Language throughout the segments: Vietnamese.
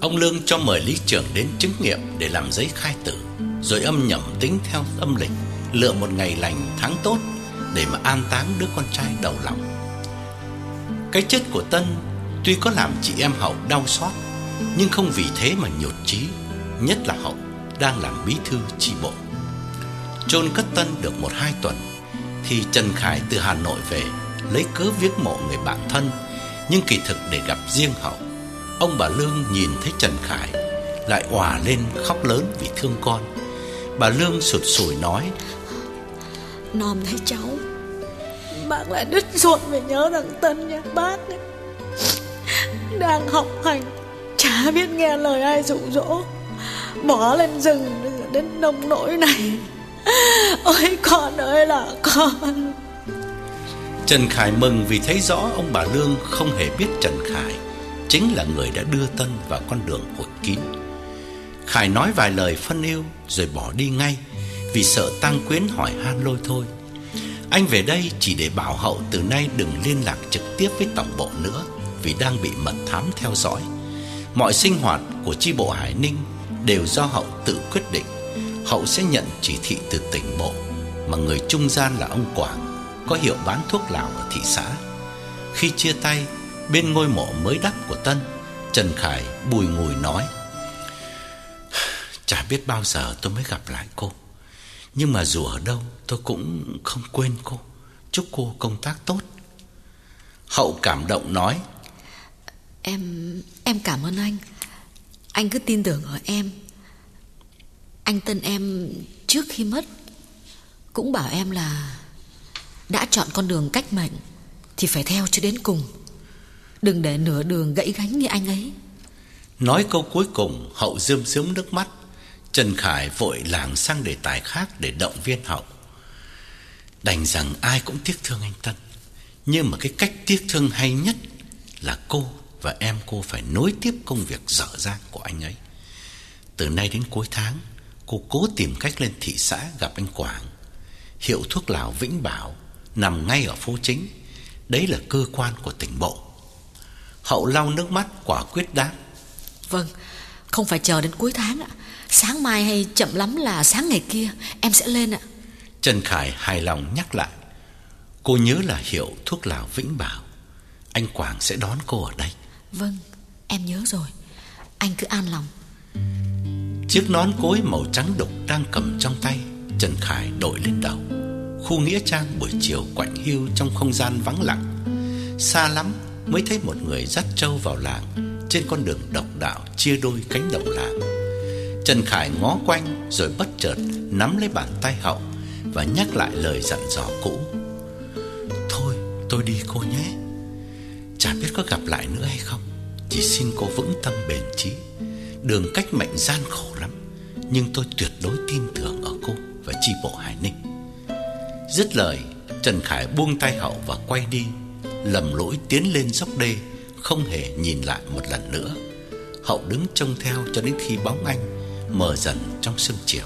Ông Lương cho mời lý trưởng đến chứng nghiệm để làm giấy khai tử, rồi âm nhẩm tính theo âm lịch, lựa một ngày lành tháng tốt để mà an táng đứa con trai đầu lòng. Cái chết của Tân tuy có làm chị em Hậu đau xót, nhưng không vì thế mà nhụt chí, nhất là Hậu đang làm bí thư chi bộ. Chôn cất Tân được 1-2 tuần thì Trần Khải từ Hà Nội về, lấy cớ viếng mộ người bạn thân, nhưng kỳ thực để gặp riêng Hậu. Ông bà Lương nhìn thấy Trần Khải lại òa lên khóc lớn vì thương con. Bà Lương sụt sùi nói: Nom thấy cháu, bác lại đứt ruột về nhớ thằng Tân nha bác ấy. Đang học hành, chả biết nghe lời ai dụ dỗ, bỏ lên rừng đến nông nỗi này. Ôi con ơi là con. Trần Khải mừng vì thấy rõ ông bà Lương không hề biết Trần Khải chính là người đã đưa Tân vào con đường hụt kín. Khải nói vài lời phân ưu rồi bỏ đi ngay, vì sợ Tăng Quyến hỏi han lôi thôi. Anh về đây chỉ để bảo Hậu từ nay đừng liên lạc trực tiếp với tổng bộ nữa, vì đang bị mật thám theo dõi. Mọi sinh hoạt của chi bộ Hải Ninh đều do Hậu tự quyết định. Hậu sẽ nhận chỉ thị từ tỉnh bộ, mà người trung gian là ông Quảng, có hiệu bán thuốc lào ở thị xã. Khi chia tay bên ngôi mộ mới đắp của Tân, Trần Khải bùi ngùi nói: Chả biết bao giờ tôi mới gặp lại cô, nhưng mà dù ở đâu tôi cũng không quên cô. Chúc cô công tác tốt. Hậu cảm động nói: Em cảm ơn anh. Anh cứ tin tưởng ở em. Anh Tân em trước khi mất cũng bảo em là đã chọn con đường cách mệnh thì phải theo cho đến cùng, đừng để nửa đường gãy gánh như anh ấy. Nói câu cuối cùng, Hậu rơm rớm nước mắt. Trần Khải vội lảng sang đề tài khác để động viên Hậu. Đành rằng ai cũng tiếc thương anh Tân, nhưng mà cái cách tiếc thương hay nhất là cô và em cô phải nối tiếp công việc dở dang của anh ấy. Từ nay đến cuối tháng, cô cố tìm cách lên thị xã gặp anh Quảng. Hiệu thuốc lào Vĩnh Bảo nằm ngay ở phố chính, đấy là cơ quan của tỉnh bộ. Hậu lau nước mắt quả quyết đáp: Vâng, không phải chờ đến cuối tháng ạ. Sáng mai hay chậm lắm là sáng ngày kia em sẽ lên ạ. Trần Khải hài lòng nhắc lại: Cô nhớ là hiệu thuốc lào Vĩnh Bảo, anh Quảng sẽ đón cô ở đây. Vâng, em nhớ rồi. Anh cứ an lòng. Chiếc nón cối màu trắng đục đang cầm trong tay, Trần Khải đội lên đầu. Khu nghĩa trang buổi chiều quạnh hiu trong không gian vắng lặng. Xa lắm mới thấy một người dắt trâu vào làng, trên con đường độc đạo chia đôi cánh đồng làng. Trần Khải ngó quanh rồi bất chợt nắm lấy bàn tay Hậu và nhắc lại lời dặn dò cũ: Thôi tôi đi cô nhé, chả biết có gặp lại nữa hay không, chỉ xin cô vững tâm bền chí. Đường cách mệnh gian khổ lắm, nhưng tôi tuyệt đối tin tưởng ở cô và chi bộ Hải Ninh. Dứt lời, Trần Khải buông tay Hậu và quay đi, lầm lũi tiến lên dốc đê, không hề nhìn lại một lần nữa. Hậu đứng trông theo cho đến khi bóng anh mờ dần trong sương chiều.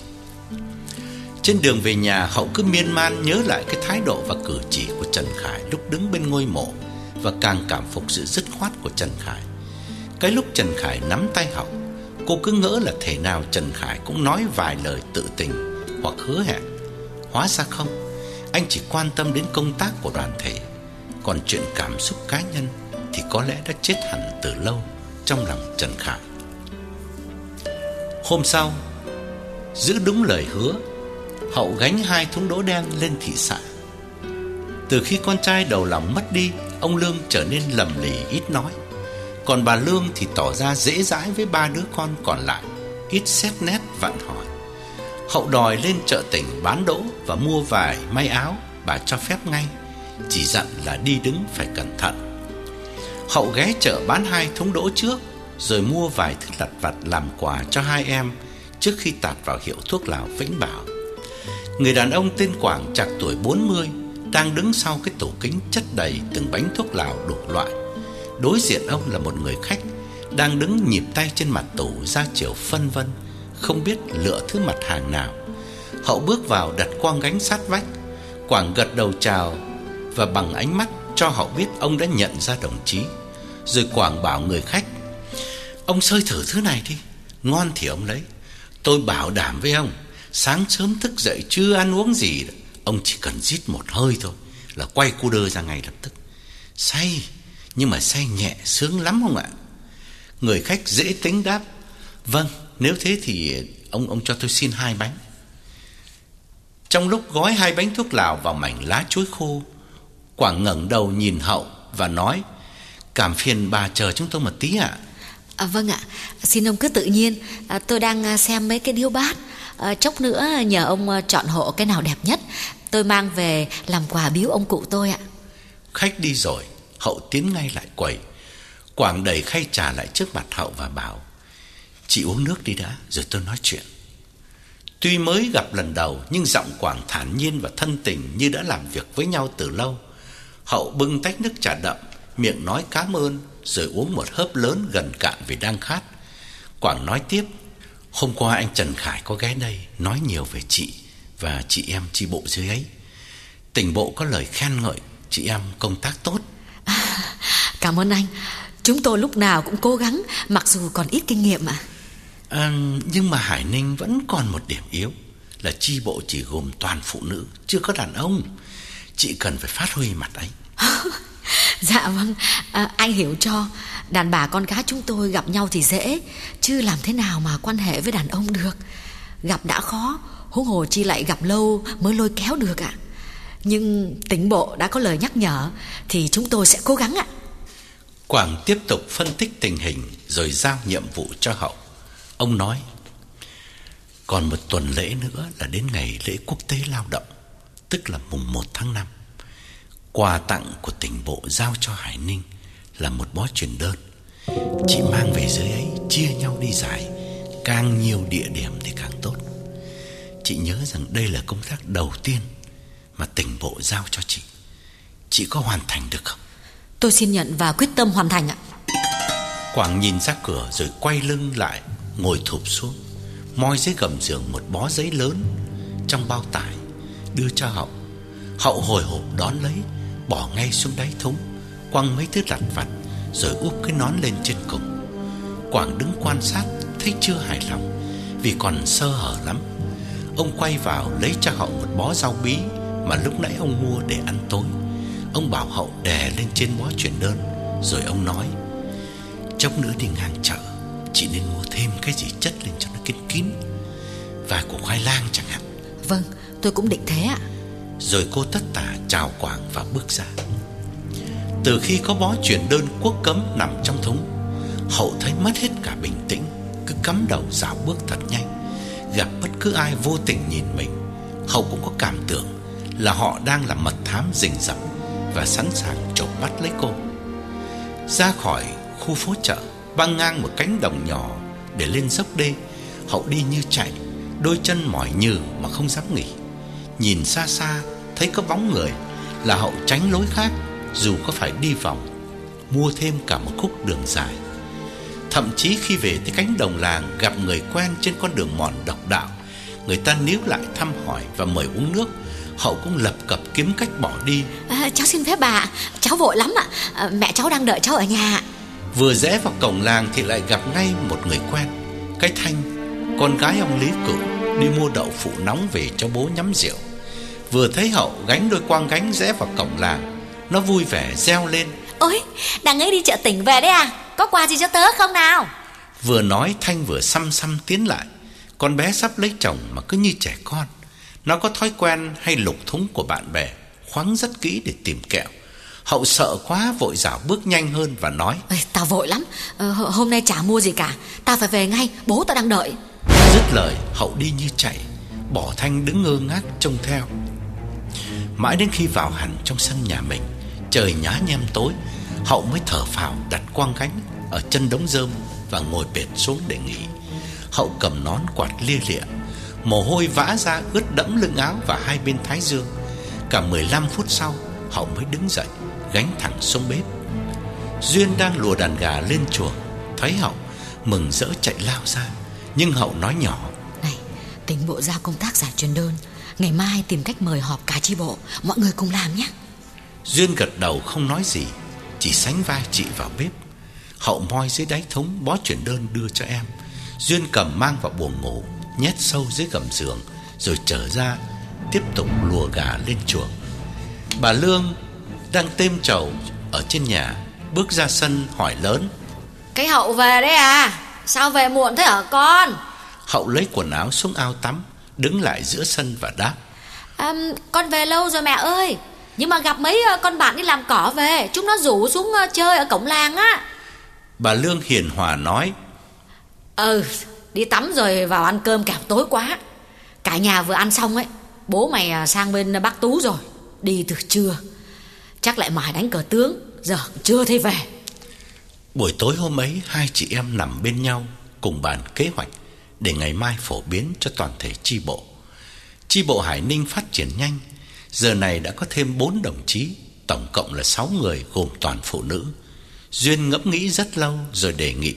Trên đường về nhà, Hậu cứ miên man nhớ lại cái thái độ và cử chỉ của Trần Khải lúc đứng bên ngôi mộ, và càng cảm phục sự dứt khoát của Trần Khải. Cái lúc Trần Khải nắm tay Hậu, cô cứ ngỡ là thể nào Trần Khải cũng nói vài lời tự tình hoặc hứa hẹn. Hóa ra không, anh chỉ quan tâm đến công tác của đoàn thể, còn chuyện cảm xúc cá nhân thì có lẽ đã chết hẳn từ lâu trong lòng Trần Khải. Hôm sau, giữ đúng lời hứa, Hậu gánh 2 thúng đỗ đen lên thị xã. Từ khi con trai đầu lòng mất đi, ông Lương trở nên lầm lì ít nói, còn bà Lương thì tỏ ra dễ dãi với 3 đứa con còn lại, ít xét nét vặn hỏi. Hậu đòi lên chợ tỉnh bán đỗ và mua vải may áo, bà cho phép ngay, chỉ dặn là đi đứng phải cẩn thận. Hậu ghé chợ bán 2 thúng đỗ trước, rồi mua vài thứ lặt vặt làm quà cho 2 em trước khi tạt vào hiệu thuốc lào Vĩnh Bảo. Người đàn ông tên Quảng trạc tuổi 40 đang đứng sau cái tủ kính chất đầy từng bánh thuốc lào đủ loại. Đối diện ông là một người khách đang đứng nhịp tay trên mặt tủ ra chiều phân vân, không biết lựa thứ mặt hàng nào. Hậu bước vào đặt quang gánh sát vách. Quảng gật đầu chào và bằng ánh mắt cho Hậu biết ông đã nhận ra đồng chí. Rồi Quảng bảo người khách: Ông xơi thử thứ này đi, ngon thì ông lấy. Tôi bảo đảm với ông, sáng sớm thức dậy chưa ăn uống gì, ông chỉ cần rít một hơi thôi là quay cu đơ ra ngay lập tức. Say, nhưng mà say nhẹ sướng lắm không ạ? Người khách dễ tính đáp: vâng, nếu thế thì ông cho tôi xin 2 bánh. Trong lúc gói 2 bánh thuốc lào vào mảnh lá chuối khô, Quảng ngẩng đầu nhìn Hậu và nói: cảm phiền bà chờ chúng tôi một tí ạ. Vâng ạ, xin ông cứ tự nhiên. Tôi đang xem mấy cái điếu bát. Chốc nữa nhờ ông chọn hộ cái nào đẹp nhất, tôi mang về làm quà biếu ông cụ tôi ạ. Khách đi rồi, Hậu tiến ngay lại quầy. Quảng đẩy khay trà lại trước mặt Hậu và bảo: chị uống nước đi đã, rồi tôi nói chuyện. Tuy mới gặp lần đầu, nhưng giọng Quảng thản nhiên và thân tình như đã làm việc với nhau từ lâu. Hậu bưng tách nước trà đậm, miệng nói cảm ơn, rồi uống một hớp lớn gần cạn vì đang khát. Quảng nói tiếp: hôm qua anh Trần Khải có ghé đây, nói nhiều về chị và chị em chi bộ dưới ấy. Tỉnh bộ có lời khen ngợi chị em công tác tốt. Cảm ơn anh. Chúng tôi lúc nào cũng cố gắng, mặc dù còn ít kinh nghiệm ạ. Nhưng mà Hải Ninh vẫn còn một điểm yếu, là chi bộ chỉ gồm toàn phụ nữ, chưa có đàn ông. Chị cần phải phát huy mặt ấy. Dạ vâng, anh hiểu cho. Đàn bà con gái chúng tôi gặp nhau thì dễ, chứ làm thế nào mà quan hệ với đàn ông được. Gặp đã khó, huống hồ chi lại gặp lâu mới lôi kéo được ạ. Nhưng tỉnh bộ đã có lời nhắc nhở thì chúng tôi sẽ cố gắng ạ. Quảng tiếp tục phân tích tình hình rồi giao nhiệm vụ cho Hậu. Ông nói: còn một tuần lễ nữa là đến ngày lễ quốc tế lao động, tức là mùng 1 tháng 5. Quà tặng của tỉnh bộ giao cho Hải Ninh là một bó truyền đơn. Chị mang về dưới ấy, chia nhau đi giải, càng nhiều địa điểm thì càng tốt. Chị nhớ rằng đây là công tác đầu tiên mà tỉnh bộ giao cho chị. Chị có hoàn thành được không? Tôi xin nhận và quyết tâm hoàn thành ạ. Quảng nhìn ra cửa rồi quay lưng lại, ngồi thụp xuống, moi dưới gầm giường một bó giấy lớn trong bao tải, đưa cho Hậu. Hậu hồi hộp đón lấy, bỏ ngay xuống đáy thúng, quăng mấy thứ lặt vặt, rồi úp cái nón lên trên cùng. Quảng đứng quan sát, thấy chưa hài lòng vì còn sơ hở lắm. Ông quay vào lấy cho Hậu một bó rau bí mà lúc nãy ông mua để ăn tối. Ông bảo Hậu đè lên trên bó truyền đơn, rồi ông nói: chốc nữa đi ngang chợ, chị nên mua thêm cái gì chất lên cho nó kín kín, vài củ khoai lang chẳng hạn. Vâng, tôi cũng định thế ạ. Rồi cô tất tả chào Quảng và bước ra. Từ khi có bó truyền đơn quốc cấm nằm trong thúng, Hậu thấy mất hết cả bình tĩnh, cứ cắm đầu dạo bước thật nhanh. Gặp bất cứ ai vô tình nhìn mình, Hậu cũng có cảm tưởng là họ đang làm mật thám rình rập và sẵn sàng chộp bắt lấy cô. Ra khỏi khu phố chợ, băng ngang một cánh đồng nhỏ để lên dốc đê, Hậu đi như chạy, đôi chân mỏi nhừ mà không dám nghỉ. Nhìn xa xa thấy có bóng người là Hậu tránh lối khác, dù có phải đi vòng, mua thêm cả một khúc đường dài. Thậm chí khi về tới cánh đồng làng, gặp người quen trên con đường mòn độc đạo, người ta níu lại thăm hỏi và mời uống nước, Hậu cũng lập cập kiếm cách bỏ đi. Cháu xin phép bà, cháu vội lắm ạ. Mẹ cháu đang đợi cháu ở nhà. Vừa rẽ vào cổng làng thì lại gặp ngay một người quen, cái Thanh, con gái ông Lý Cửu, đi mua đậu phụ nóng về cho bố nhắm rượu. Vừa thấy Hậu gánh đôi quang gánh rẽ vào cổng làng, nó vui vẻ reo lên: ôi, đang nghĩ đi chợ tỉnh về đấy à? Có quà gì cho tớ không nào? Vừa nói Thanh vừa xăm xăm tiến lại. Con bé sắp lấy chồng mà cứ như trẻ con. Nó có thói quen hay lục thúng của bạn bè, khoáng rất kỹ để tìm kẹo. Hậu sợ quá vội dảo bước nhanh hơn và nói: tao vội lắm, hôm nay chả mua gì cả, tao phải về ngay, bố tao đang đợi. Dứt lời Hậu đi như chạy, bỏ Thanh đứng ngơ ngác trông theo. Mãi đến khi vào hẳn trong sân nhà mình, trời nhá nhem tối, Hậu mới thở phào đặt quang gánh ở chân đống rơm và ngồi bệt xuống để nghỉ. Hậu cầm nón quạt lia lịa, mồ hôi vã ra ướt đẫm lưng áo và hai bên thái dương. Cả 15 phút sau, Hậu mới đứng dậy, gánh thẳng xuống bếp. Duyên đang lùa đàn gà lên chuồng, thấy Hậu mừng rỡ chạy lao ra, nhưng Hậu nói nhỏ: này, tỉnh bộ giao công tác giải truyền đơn, ngày mai tìm cách mời họp cả chi bộ, mọi người cùng làm nhé. Duyên gật đầu không nói gì, chỉ sánh vai chị vào bếp. Hậu moi dưới đáy thúng bó chuyển đơn đưa cho em. Duyên cầm mang vào buồng ngủ, nhét sâu dưới gầm giường, rồi trở ra tiếp tục lùa gà lên chuồng. Bà Lương đang têm trầu ở trên nhà, bước ra sân hỏi lớn: Cái Hậu về đấy à? Sao về muộn thế hả con? Hậu lấy quần áo xuống ao tắm, đứng lại giữa sân và đáp: Con về lâu rồi mẹ ơi. Nhưng mà gặp mấy con bạn đi làm cỏ về, chúng nó rủ xuống chơi ở cổng làng á. Bà Lương hiền hòa nói: Đi tắm rồi vào ăn cơm kẻo tối quá. Cả nhà vừa ăn xong ấy, bố mày sang bên Bác Tú rồi, đi từ trưa. Chắc lại mải đánh cờ tướng, giờ chưa thấy về. Buổi tối hôm ấy, hai chị em nằm bên nhau cùng bàn kế hoạch để ngày mai phổ biến cho toàn thể chi bộ. Chi bộ Hải Ninh phát triển nhanh, giờ này đã có thêm 4 đồng chí, tổng cộng là 6 người gồm toàn phụ nữ. Duyên ngẫm nghĩ rất lâu rồi đề nghị: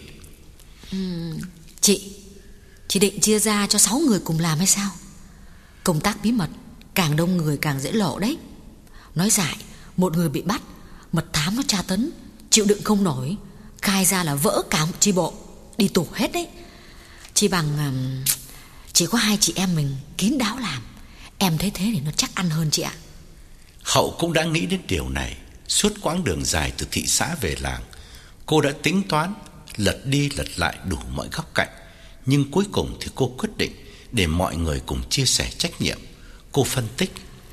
Chị định chia ra cho 6 người cùng làm hay sao? Công tác bí mật, càng đông người càng dễ lộ đấy. Nói dại, một người bị bắt, mật thám nó tra tấn, chịu đựng không nổi, khai ra là vỡ cả một chi bộ, đi tù hết đấy. Chỉ bằng chỉ có 2 chị em mình kín đáo làm. Em thấy thế thì nó chắc ăn hơn chị ạ. Hậu cũng đã nghĩ đến điều này. Suốt quãng đường dài từ thị xã về làng, cô đã tính toán, lật đi lật lại đủ mọi góc cạnh. Nhưng cuối cùng thì cô quyết định để mọi người cùng chia sẻ trách nhiệm. Cô phân tích: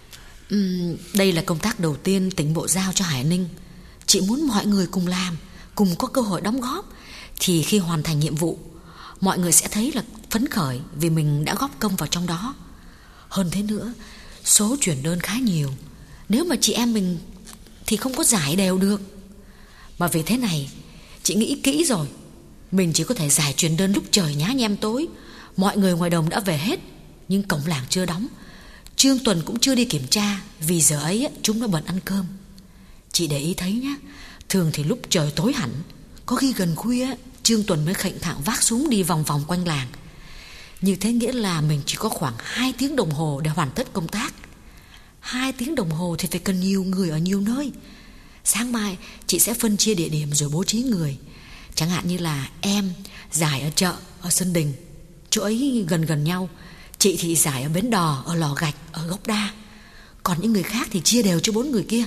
Đây là công tác đầu tiên tỉnh bộ giao cho Hải Ninh. Chị muốn mọi người cùng làm, cùng có cơ hội đóng góp. Thì khi hoàn thành nhiệm vụ, mọi người sẽ thấy là phấn khởi vì mình đã góp công vào trong đó. Hơn thế nữa, số chuyển đơn khá nhiều. Nếu mà chị em mình thì không có giải đều được. Mà vì thế này, chị nghĩ kỹ rồi, mình chỉ có thể giải truyền đơn lúc trời nhá nhem tối. Mọi người ngoài đồng đã về hết, nhưng cổng làng chưa đóng. Trương Tuần cũng chưa đi kiểm tra, vì giờ ấy chúng nó bận ăn cơm. Chị để ý thấy nhá, thường thì lúc trời tối hẳn, có khi gần khuya, Trương Tuần mới khệnh khạng vác súng đi vòng vòng quanh làng. Như thế nghĩa là mình chỉ có khoảng 2 tiếng đồng hồ để hoàn tất công tác. 2 tiếng đồng hồ thì phải cần nhiều người ở nhiều nơi. Sáng mai chị sẽ phân chia địa điểm rồi bố trí người. Chẳng hạn như là em giải ở chợ, ở sân đình, chỗ ấy gần gần nhau. Chị thì giải ở bến đò, ở lò gạch, ở gốc đa. Còn những người khác thì chia đều cho 4 người kia.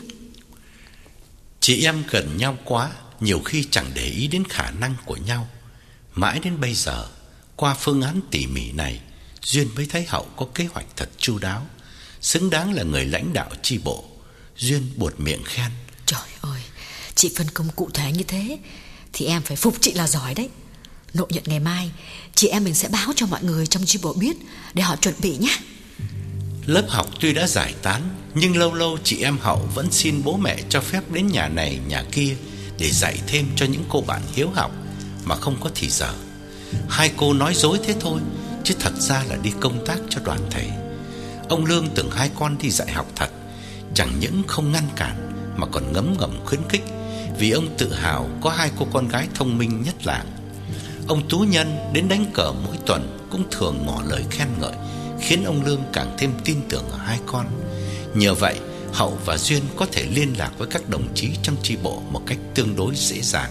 Chị em gần nhau quá, nhiều khi chẳng để ý đến khả năng của nhau. Mãi đến bây giờ, qua phương án tỉ mỉ này, Duyên mới thấy Hậu có kế hoạch thật chu đáo, xứng đáng là người lãnh đạo chi bộ. Duyên buột miệng khen: Trời ơi, chị phân công cụ thể như thế thì em phải phục chị là giỏi đấy. Nội nhận ngày mai, chị em mình sẽ báo cho mọi người trong chi bộ biết để họ chuẩn bị nhé. Lớp học tuy đã giải tán, nhưng lâu lâu chị em Hậu vẫn xin bố mẹ cho phép đến nhà này nhà kia để dạy thêm cho những cô bạn hiếu học mà không có thì giờ. Hai cô nói dối thế thôi, chứ thật ra là đi công tác cho đoàn thể. Ông Lương tưởng hai con đi dạy học thật, chẳng những không ngăn cản mà còn ngấm ngầm khuyến khích, vì ông tự hào có 2 cô con gái thông minh nhất làng. Ông Tú Nhân đến đánh cờ mỗi tuần cũng thường ngỏ lời khen ngợi, khiến ông Lương càng thêm tin tưởng ở 2 con. Nhờ vậy, Hậu và Duyên có thể liên lạc với các đồng chí trong chi bộ một cách tương đối dễ dàng.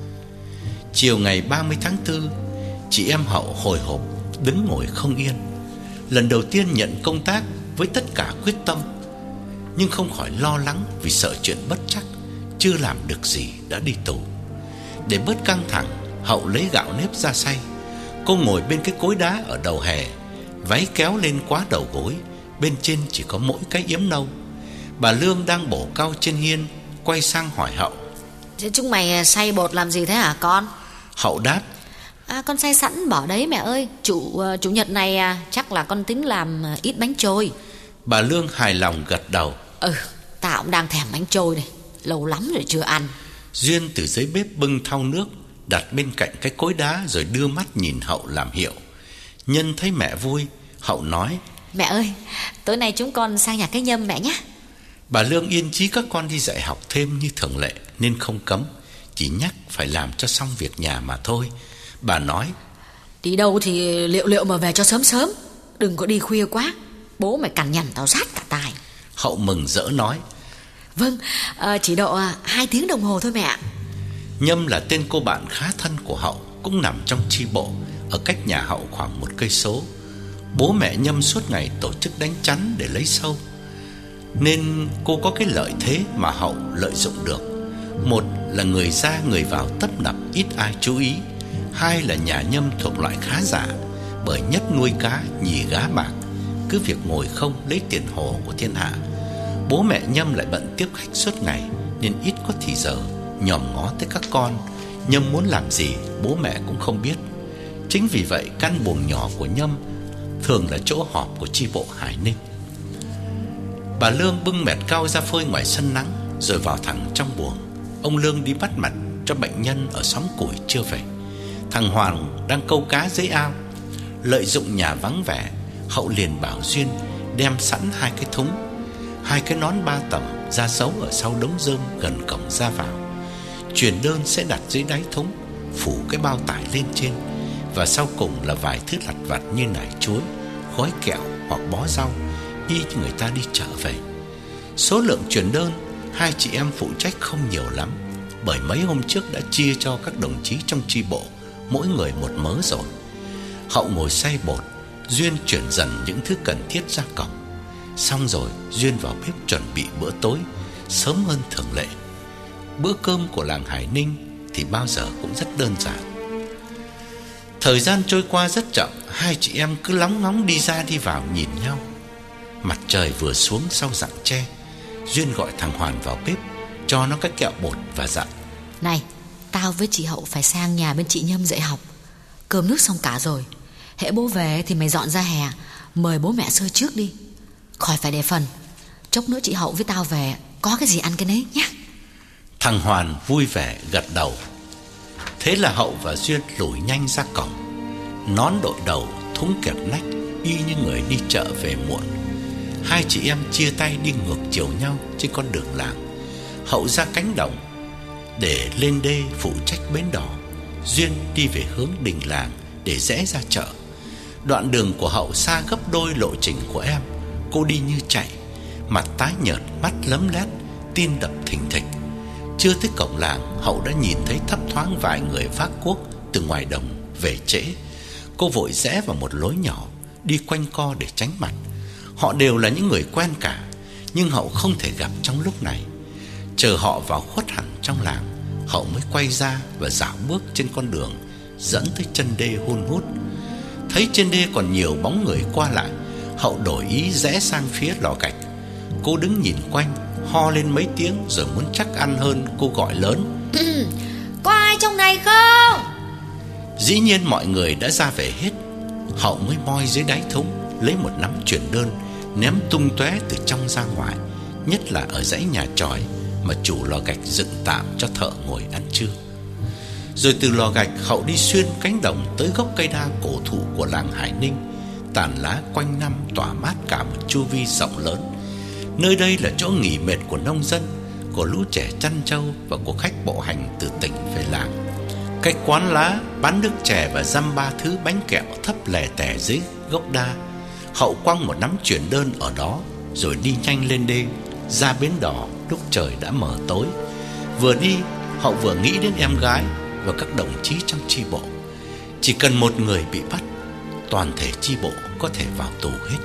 Chiều ngày 30 tháng 4, chị em Hậu hồi hộp đứng ngồi không yên. Lần đầu tiên nhận công tác với tất cả quyết tâm, nhưng không khỏi lo lắng vì sợ chuyện bất trắc, chưa làm được gì đã đi tù. Để bớt căng thẳng, Hậu lấy gạo nếp ra xay. Cô ngồi bên cái cối đá ở đầu hè, váy kéo lên quá đầu gối, bên trên chỉ có mỗi cái yếm nâu. Bà Lương đang bổ cau trên hiên, quay sang hỏi Hậu: Thế chúng mày xay bột làm gì thế hả con? Hậu đáp: Con xay sẵn bỏ đấy mẹ ơi. Chủ nhật này chắc là con tính làm ít bánh trôi. Bà Lương hài lòng gật đầu: Tao cũng đang thèm bánh trôi này, lâu lắm rồi chưa ăn. Duyên từ dưới bếp bưng thau nước đặt bên cạnh cái cối đá, rồi đưa mắt nhìn Hậu làm hiệu. Nhân thấy mẹ vui, Hậu nói: Mẹ ơi, tối nay chúng con sang nhà cái Nhâm mẹ nhé. Bà Lương yên chí các con đi dạy học thêm như thường lệ nên không cấm, chỉ nhắc phải làm cho xong việc nhà mà thôi. Bà nói: Đi đâu thì liệu mà về cho sớm sớm, đừng có đi khuya quá, bố mày cằn nhằn tao rát cả tai. Hậu mừng rỡ nói: Vâng, chỉ độ 2 tiếng đồng hồ thôi mẹ. Nhâm là tên cô bạn khá thân của Hậu, cũng nằm trong chi bộ, ở cách nhà Hậu khoảng 1 cây số. Bố mẹ Nhâm suốt ngày tổ chức đánh chắn để lấy sâu, nên cô có cái lợi thế mà Hậu lợi dụng được. Một là người ra người vào tấp nập, ít ai chú ý. Hai là nhà Nhâm thuộc loại khá giả, bởi nhất nuôi cá, nhì gá bạc, cứ việc ngồi không lấy tiền hồ của thiên hạ. Bố mẹ Nhâm lại bận tiếp khách suốt ngày, nên ít có thì giờ nhòm ngó tới các con. Nhâm muốn làm gì bố mẹ cũng không biết. Chính vì vậy căn buồng nhỏ của Nhâm thường là chỗ họp của chi bộ Hải Ninh. Bà Lương bưng mẹt cau ra phơi ngoài sân nắng, rồi vào thẳng trong buồng. Ông Lương đi bắt mật cho bệnh nhân ở xóm Củi chưa về. Thằng Hoàng đang câu cá dưới ao. Lợi dụng nhà vắng vẻ, Hậu liền bảo Duyên đem sẵn 2 cái thúng, 2 cái nón 3 tầm ra giấu ở sau đống rơm gần cổng ra vào. Truyền đơn sẽ đặt dưới đáy thúng, phủ cái bao tải lên trên, và sau cùng là vài thứ lặt vặt như nải chuối, gói kẹo hoặc bó rau, y như người ta đi chợ về. Số lượng truyền đơn 2 chị em phụ trách không nhiều lắm, bởi mấy hôm trước đã chia cho các đồng chí trong chi bộ mỗi người 1 mớ rồi. Hậu ngồi xay bột, Duyên chuyển dần những thứ cần thiết ra cổng. Xong rồi Duyên vào bếp chuẩn bị bữa tối sớm hơn thường lệ. Bữa cơm của làng Hải Ninh thì bao giờ cũng rất đơn giản. Thời gian trôi qua rất chậm, 2 chị em cứ lóng ngóng đi ra đi vào nhìn nhau. Mặt trời vừa xuống sau rặng tre, Duyên gọi thằng Hoàn vào bếp, cho nó cái kẹo bột và dặn: Này, tao với chị Hậu phải sang nhà bên chị Nhâm dạy học. Cơm nước xong cả rồi, hễ bố về thì mày dọn ra hè, mời bố mẹ Sơ trước đi, khỏi phải để phần. Chốc nữa chị Hậu với tao về, có cái gì ăn cái nấy nhé. Thằng Hoàn vui vẻ gật đầu. Thế là Hậu và Duyên lủi nhanh ra cổng, nón đội đầu, thúng kẹp nách, y như người đi chợ về muộn. 2 chị em chia tay đi ngược chiều nhau trên con đường làng. Hậu ra cánh đồng để lên đê phụ trách bến đò, Duyên đi về hướng đình làng để rẽ ra chợ. Đoạn đường của Hậu xa gấp đôi lộ trình của em. Cô đi như chạy, mặt tái nhợt, mắt lấm lét, tim đập thình thịch. Chưa tới cổng làng, Hậu đã nhìn thấy thấp thoáng vài người vác cuốc từ ngoài đồng về trễ. Cô vội rẽ vào một lối nhỏ, đi quanh co để tránh mặt. Họ đều là những người quen cả, nhưng Hậu không thể gặp trong lúc này. Chờ họ vào khuất hẳn trong làng, Hậu mới quay ra và dạo bước trên con đường dẫn tới chân đê hun hút. Thấy trên đê còn nhiều bóng người qua lại, Hậu đổi ý rẽ sang phía lò gạch. Cô đứng nhìn quanh, ho lên mấy tiếng rồi muốn chắc ăn hơn, cô gọi lớn: Có ai trong này không? Dĩ nhiên mọi người đã ra về hết. Hậu mới moi dưới đáy thúng, lấy một nắm truyền đơn, ném tung tóe từ trong ra ngoài, nhất là ở dãy nhà chòi mà chủ lò gạch dựng tạm cho thợ ngồi ăn trưa. Rồi từ lò gạch, Hậu đi xuyên cánh đồng tới gốc cây đa cổ thụ của làng Hải Ninh. Tàn lá quanh năm tỏa mát cả một chu vi rộng lớn. Nơi đây là chỗ nghỉ mệt của nông dân, của lũ trẻ chăn trâu và của khách bộ hành từ tỉnh về làng. Cái quán lá bán nước chè và dăm ba thứ bánh kẹo thấp lè tè dưới gốc đa. Hậu quăng một nắm truyền đơn ở đó, rồi đi nhanh lên đê ra bến đò lúc trời đã mờ tối. Vừa đi, Hậu vừa nghĩ đến em gái và các đồng chí trong chi bộ. Chỉ cần một người bị bắt, toàn thể chi bộ có thể vào tù hết.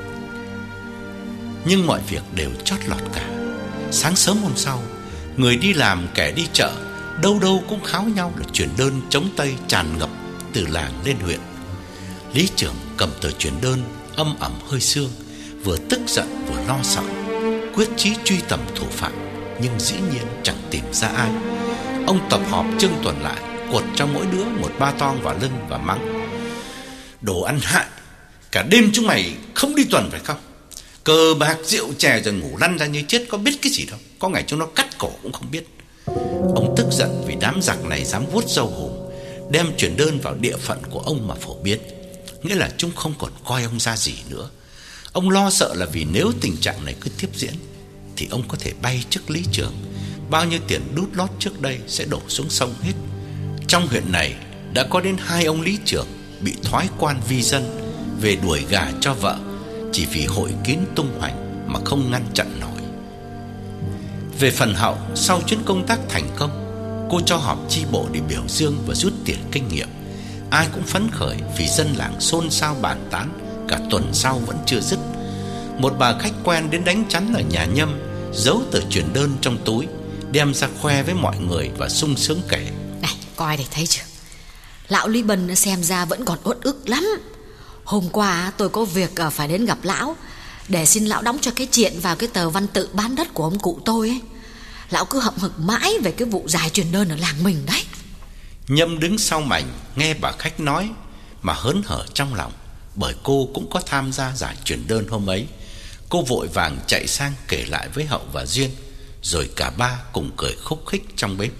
Nhưng mọi việc đều chót lọt cả. Sáng sớm hôm sau, người đi làm kẻ đi chợ đâu đâu cũng kháo nhau là truyền đơn chống Tây tràn ngập từ làng lên huyện. Lý trưởng cầm tờ truyền đơn âm ẩm hơi sương, vừa tức giận vừa lo sợ, quyết chí truy tầm thủ phạm, nhưng dĩ nhiên chẳng tìm ra ai. Ông tập họp trưng tuần lại, quật cho mỗi đứa một ba toang vào lưng và mắng: Đồ ăn hại, cả đêm chúng mày không đi tuần phải không? Cờ bạc rượu chè rồi ngủ lăn ra như chết, có biết cái gì đâu. Có ngày chúng nó cắt cổ cũng không biết. Ông tức giận vì đám giặc này dám vuốt râu hùm, đem truyền đơn vào địa phận của ông mà phổ biến, nghĩa là chúng không còn coi ông ra gì nữa. Ông lo sợ là vì nếu tình trạng này cứ tiếp diễn thì ông có thể bay chức lý trưởng, bao nhiêu tiền đút lót trước đây sẽ đổ xuống sông hết. Trong huyện này đã có đến 2 ông lý trưởng bị thoái quan vi dân về đuổi gà cho vợ, chỉ vì hội kín tung hoành mà không ngăn chặn nổi. Về phần Hậu, sau chuyến công tác thành công, Cô cho họp chi bộ để biểu dương và rút tiền kinh nghiệm. Ai cũng phấn khởi vì dân làng xôn xao bàn tán cả tuần sau vẫn chưa dứt. Một bà khách quen đến đánh chắn ở nhà Nhâm, giấu tờ truyền đơn trong túi, đem ra khoe với mọi người và sung sướng kể: Này, coi để thấy chưa, lão Lý Bân xem ra vẫn còn uất ức lắm. Hôm qua tôi có việc phải đến gặp lão để xin lão đóng cho cái chuyện vào cái tờ văn tự bán đất của ông cụ tôi ấy. Lão cứ hậm hực mãi về cái vụ giải truyền đơn ở làng mình đấy. Nhâm đứng sau mảnh nghe bà khách nói mà hớn hở trong lòng, bởi cô cũng có tham gia giải truyền đơn hôm ấy. Cô vội vàng chạy sang kể lại với Hậu và Duyên, rồi cả ba cùng cười khúc khích trong bếp.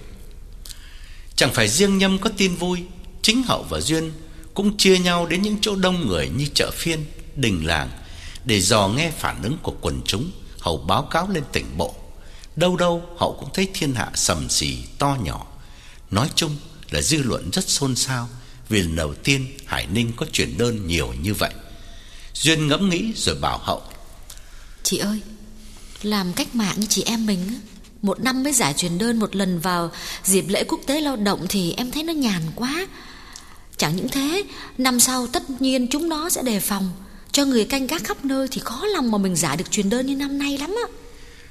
Chẳng phải riêng Nhâm có tin vui, chính Hậu và Duyên cũng chia nhau đến những chỗ đông người như chợ phiên, đình làng để dò nghe phản ứng của quần chúng. Hậu báo cáo lên tỉnh bộ. Đâu đâu Hậu cũng thấy thiên hạ sầm xì to nhỏ. Nói chung là dư luận rất xôn xao vì lần đầu tiên Hải Ninh có truyền đơn nhiều như vậy. Duyên ngẫm nghĩ rồi bảo Hậu: Chị ơi, làm cách mạng như chị em mình á, một năm mới giải truyền đơn một lần vào dịp lễ quốc tế lao động thì em thấy nó nhàn quá. Chẳng những thế, năm sau tất nhiên chúng nó sẽ đề phòng, cho người canh gác khắp nơi thì khó lòng mà mình giải được truyền đơn như năm nay lắm á.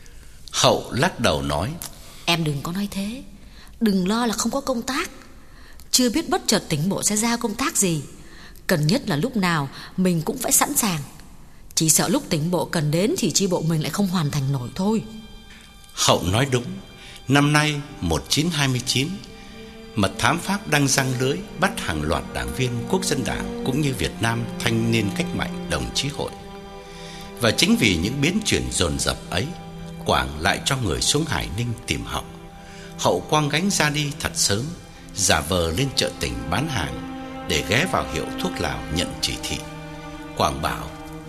Hậu lắc đầu nói: Em đừng có nói thế. Đừng lo là không có công tác. Chưa biết bất chợt tỉnh bộ sẽ giao công tác gì. Cần nhất là lúc nào mình cũng phải sẵn sàng. Chỉ sợ lúc tỉnh bộ cần đến thì chi bộ mình lại không hoàn thành nổi thôi. Hậu nói đúng. Năm nay 1929, mật thám Pháp đang giăng lưới bắt hàng loạt đảng viên Quốc dân Đảng cũng như Việt Nam Thanh niên Cách mạng Đồng chí hội. Và chính vì những biến chuyển dồn dập ấy, Quảng lại cho người xuống Hải Ninh tìm Hậu. Hậu quăng gánh ra đi thật sớm, giả vờ lên chợ tỉnh bán hàng để ghé vào hiệu thuốc lào nhận chỉ thị. Quảng bảo: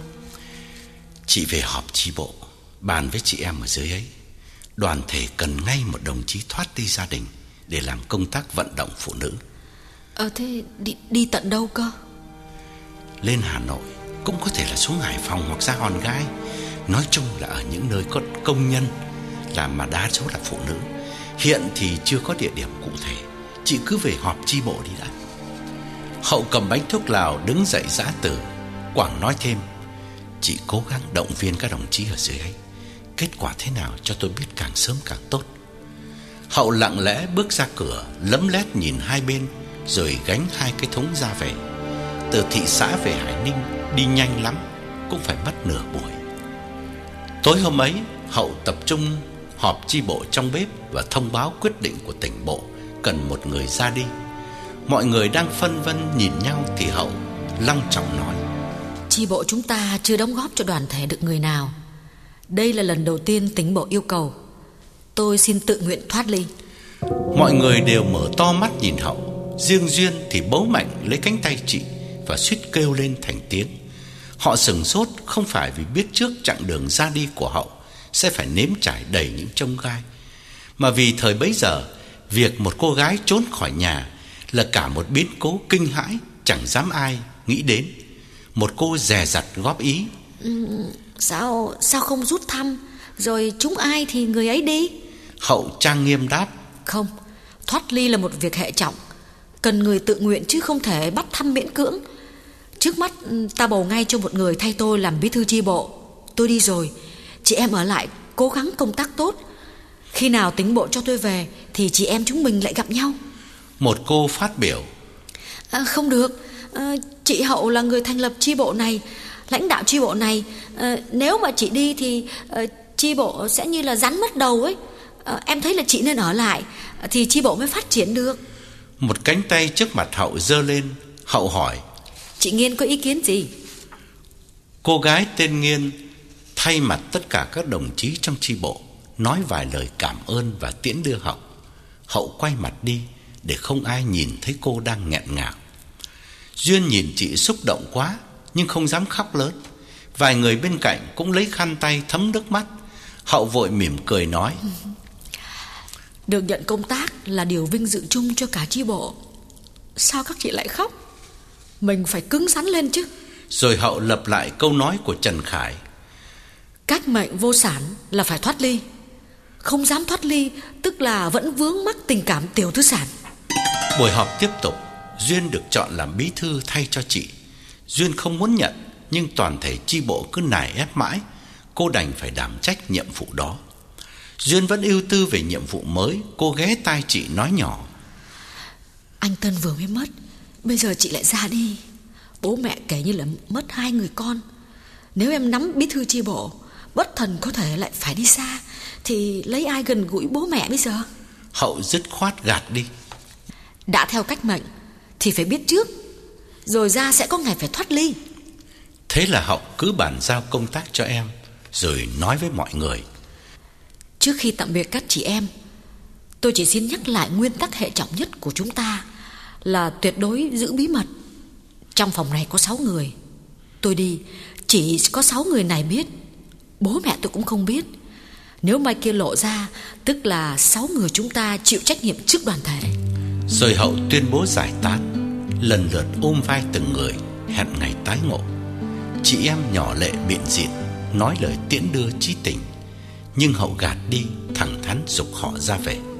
Chị về họp chi bộ, bàn với chị em ở dưới ấy. Đoàn thể cần ngay một đồng chí thoát đi gia đình để làm công tác vận động phụ nữ. Thế đi tận đâu cơ? Lên Hà Nội, cũng có thể là xuống Hải Phòng hoặc ra Hòn Gai. Nói chung là ở những nơi có công nhân làm mà đa số là phụ nữ. Hiện thì chưa có địa điểm cụ thể. Chị cứ về họp chi bộ đi đã. Hậu cầm bánh thuốc lào đứng dậy giã từ. Quảng nói thêm: Chị cố gắng động viên các đồng chí ở dưới ấy. Kết quả thế nào cho tôi biết càng sớm càng tốt. Hậu lặng lẽ bước ra cửa, lấm lét nhìn hai bên, rồi gánh hai cái thúng ra về. Từ thị xã về Hải Ninh đi nhanh lắm, cũng phải mất nửa buổi. Tối hôm ấy, Hậu tập trung họp chi bộ trong bếp và thông báo quyết định của tỉnh bộ cần một người ra đi. Mọi người đang phân vân nhìn nhau thì Hậu long trọng nói: Chi bộ chúng ta chưa đóng góp cho đoàn thể được người nào. Đây là lần đầu tiên tỉnh bộ yêu cầu. Tôi xin tự nguyện thoát ly. Mọi người đều mở to mắt nhìn Hậu. Riêng Duyên thì bấu mạnh lấy cánh tay chị và suýt kêu lên thành tiếng. Họ sửng sốt không phải vì biết trước chặng đường ra đi của Hậu sẽ phải nếm trải đầy những chông gai, mà vì thời bấy giờ việc một cô gái trốn khỏi nhà là cả một biến cố kinh hãi chẳng dám ai nghĩ đến. Một cô dè dặt góp ý: Sao không rút thăm, rồi chúng ai thì người ấy đi? Hậu trang nghiêm đáp: Không, thoát ly là một việc hệ trọng, cần người tự nguyện chứ không thể bắt thăm miễn cưỡng. Trước mắt ta bầu ngay cho một người thay tôi làm bí thư chi bộ. Tôi đi rồi, chị em ở lại cố gắng công tác tốt. Khi nào tỉnh bộ cho tôi về thì chị em chúng mình lại gặp nhau. Một cô phát biểu: Không được, chị Hậu là người thành lập chi bộ này, lãnh đạo chi bộ này. Nếu mà chị đi thì chi bộ sẽ như là rắn mất đầu ấy. Em thấy là chị nên ở lại thì chi bộ mới phát triển được. Một cánh tay trước mặt Hậu giơ lên. Hậu hỏi: Chị Nghiên có ý kiến gì? Cô gái tên Nghiên thay mặt tất cả các đồng chí trong chi bộ nói vài lời cảm ơn và tiễn đưa Hậu. Hậu quay mặt đi để không ai nhìn thấy cô đang nghẹn ngào. Duyên nhìn chị xúc động quá nhưng không dám khóc lớn. Vài người bên cạnh cũng lấy khăn tay thấm nước mắt. Hậu vội mỉm cười nói: Được nhận công tác là điều vinh dự chung cho cả chi bộ. Sao các chị lại khóc? Mình phải cứng rắn lên chứ. Rồi Hậu lặp lại câu nói của Trần Khải: Cách mệnh vô sản là phải thoát ly. không dám thoát ly, tức là vẫn vướng mắc tình cảm tiểu tư sản. Buổi họp tiếp tục. Duyên được chọn làm bí thư thay cho chị. Duyên không muốn nhận, nhưng toàn thể chi bộ cứ nài ép mãi, cô đành phải đảm trách nhiệm vụ đó. Duyên vẫn ưu tư về nhiệm vụ mới. Cô ghé tai chị nói nhỏ: Anh Tân vừa mới mất, bây giờ chị lại ra đi. Bố mẹ kể như là mất 2 người con. Nếu em nắm bí thư chi bộ, bất thần có thể lại phải đi xa, thì lấy ai gần gũi bố mẹ bây giờ? Hậu dứt khoát gạt đi: Đã theo cách mệnh thì phải biết trước, rồi ra sẽ có ngày phải thoát ly. Thế là Hậu cứ bàn giao công tác cho em, rồi nói với mọi người: Trước khi tạm biệt các chị em, tôi chỉ xin nhắc lại nguyên tắc hệ trọng nhất của chúng ta là tuyệt đối giữ bí mật. Trong phòng này có 6 người. Tôi đi, chỉ có 6 người này biết. Bố mẹ tôi cũng không biết. Nếu mai kia lộ ra, tức là 6 người chúng ta chịu trách nhiệm trước đoàn thể. Rồi Hậu tuyên bố giải tán, lần lượt ôm vai từng người, hẹn ngày tái ngộ. Chị em nhỏ lệ biện diện, nói lời tiễn đưa chí tình, nhưng Hậu gạt đi, thẳng thắn giục họ ra về.